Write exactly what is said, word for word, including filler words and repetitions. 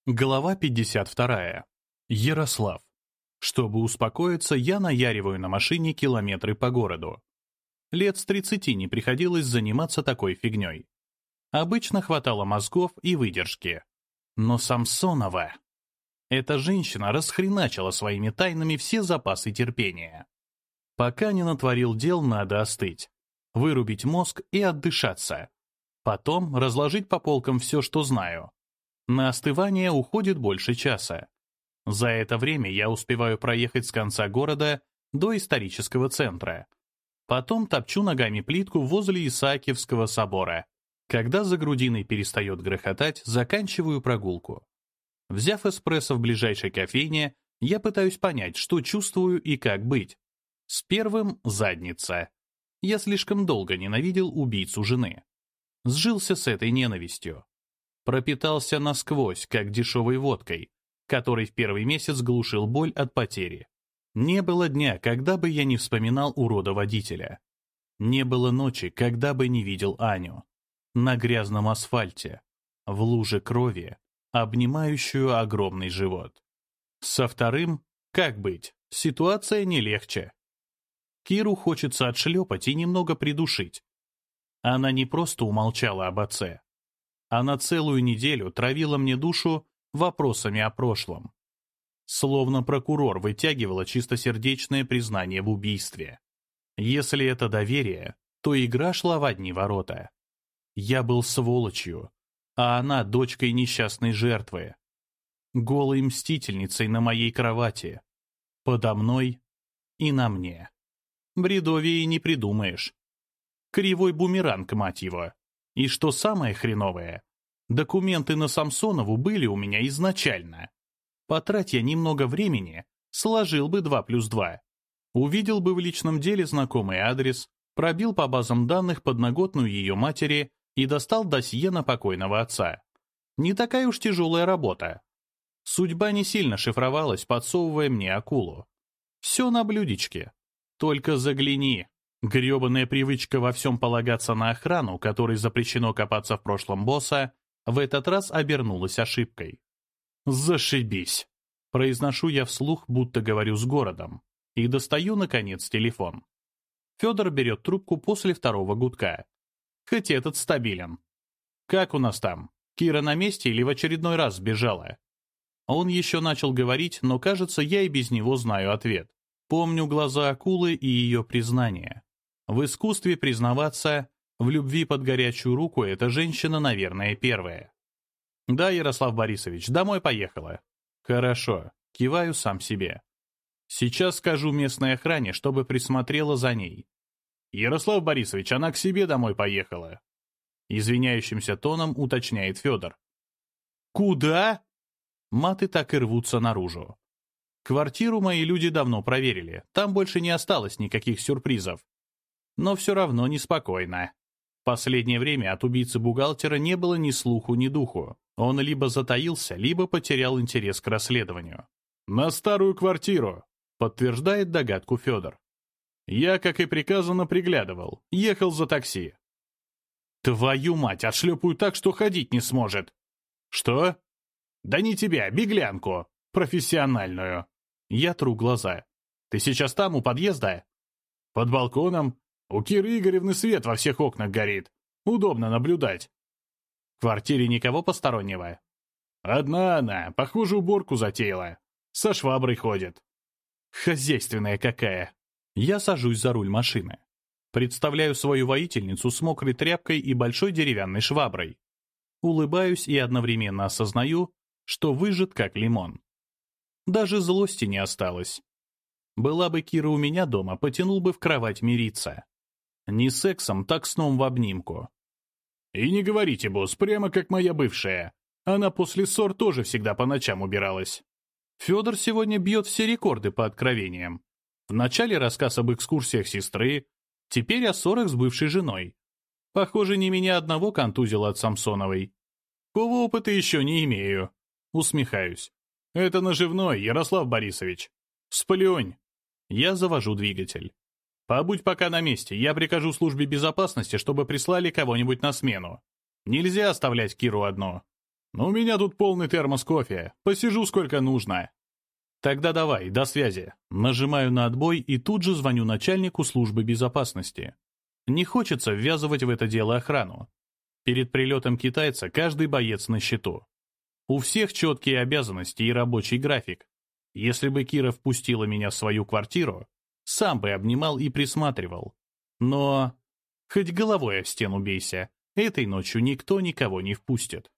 Глава пятьдесят вторая. Ярослав. Чтобы успокоиться, я наяриваю на машине километры по городу. Лет с тридцати не приходилось заниматься такой фигней. Обычно хватало мозгов и выдержки. Но Самсонова... Эта женщина расхреначила своими тайнами все запасы терпения. Пока не натворил дел, надо остыть. Вырубить мозг и отдышаться. Потом разложить по полкам все, что знаю. На остывание уходит больше часа. За это время я успеваю проехать с конца города до исторического центра. Потом топчу ногами плитку возле Исаакиевского собора. Когда за грудиной перестает грохотать, заканчиваю прогулку. Взяв эспрессо в ближайшей кофейне, я пытаюсь понять, что чувствую и как быть. С первым — задница. Я слишком долго ненавидел убийцу жены. Сжился с этой ненавистью. Пропитался насквозь, как дешевой водкой, который в первый месяц глушил боль от потери. Не было дня, когда бы я не вспоминал урода-водителя. Не было ночи, когда бы не видел Аню. На грязном асфальте, в луже крови, обнимающую огромный живот. Со вторым, как быть, ситуация не легче. Киру хочется отшлепать и немного придушить. Она не просто умолчала об отце. Она целую неделю травила мне душу вопросами о прошлом. Словно прокурор вытягивала чистосердечное признание в убийстве. Если это доверие, то игра шла в одни ворота. Я был сволочью, а она дочкой несчастной жертвы. Голой мстительницей на моей кровати. Подо мной и на мне. Бредовее не придумаешь. Кривой бумеранг, мать его. И что самое хреновое, документы на Самсонову были у меня изначально. Потрать я немного времени, сложил бы два плюс два. Увидел бы в личном деле знакомый адрес, пробил по базам данных подноготную ее матери и достал досье на покойного отца. Не такая уж тяжелая работа. Судьба не сильно шифровалась, подсовывая мне акулу. Все на блюдечке. Только загляни. Гребаная привычка во всем полагаться на охрану, которой запрещено копаться в прошлом босса, в этот раз обернулась ошибкой. «Зашибись!» — произношу я вслух, будто говорю с городом, и достаю, наконец, телефон. Федор берет трубку после второго гудка. Хоть этот стабилен. «Как у нас там? Кира на месте или в очередной раз сбежала?» Он еще начал говорить, но, кажется, я и без него знаю ответ. Помню глаза акулы и ее признание. В искусстве признаваться, в любви под горячую руку эта женщина, наверное, первая. «Да, Ярослав Борисович, домой поехала». «Хорошо», киваю сам себе. «Сейчас скажу местной охране, чтобы присмотрела за ней». «Ярослав Борисович, она к себе домой поехала», извиняющимся тоном уточняет Федор. «Куда?» Маты так и рвутся наружу. Квартиру мои люди давно проверили, там больше не осталось никаких сюрпризов. Но все равно неспокойно. Последнее время от убийцы-бухгалтера не было ни слуху, ни духу. Он либо затаился, либо потерял интерес к расследованию. «На старую квартиру», — подтверждает догадку Федор. «Я, как и приказано, приглядывал. Ехал за такси». «Твою мать, отшлепаю так, что ходить не сможет». «Что?» «Да не тебя, беглянку. Профессиональную». Я тру глаза. «Ты сейчас там, у подъезда?» «Под балконом. У Киры Игоревны свет во всех окнах горит. Удобно наблюдать». «В квартире никого постороннего?» «Одна она, похоже, уборку затеяла. Со шваброй ходит». «Хозяйственная какая!» Я сажусь за руль машины. Представляю свою воительницу с мокрой тряпкой и большой деревянной шваброй. Улыбаюсь и одновременно осознаю, что выжат как лимон. Даже злости не осталось. Была бы Кира у меня дома, потянул бы в кровать мириться. Не сексом, так сном в обнимку. «И не говорите, босс, прямо как моя бывшая. Она после ссор тоже всегда по ночам убиралась». Федор сегодня бьет все рекорды по откровениям. Вначале рассказ об экскурсиях сестры, теперь о ссорах с бывшей женой. Похоже, не меня одного контузило от Самсоновой. Такого опыта еще не имею. Усмехаюсь. «Это наживной, Ярослав Борисович. Сплюнь». Я завожу двигатель. «Побудь пока на месте, я прикажу службе безопасности, чтобы прислали кого-нибудь на смену. Нельзя оставлять Киру одну». «Ну, у меня тут полный термос кофе. Посижу сколько нужно». «Тогда давай, до связи». Нажимаю на отбой и тут же звоню начальнику службы безопасности. Не хочется ввязывать в это дело охрану. Перед прилетом китайца каждый боец на счету. У всех четкие обязанности и рабочий график. Если бы Кира впустила меня в свою квартиру, сам бы обнимал и присматривал. Но хоть головой о стену бейся, этой ночью никто никого не впустит.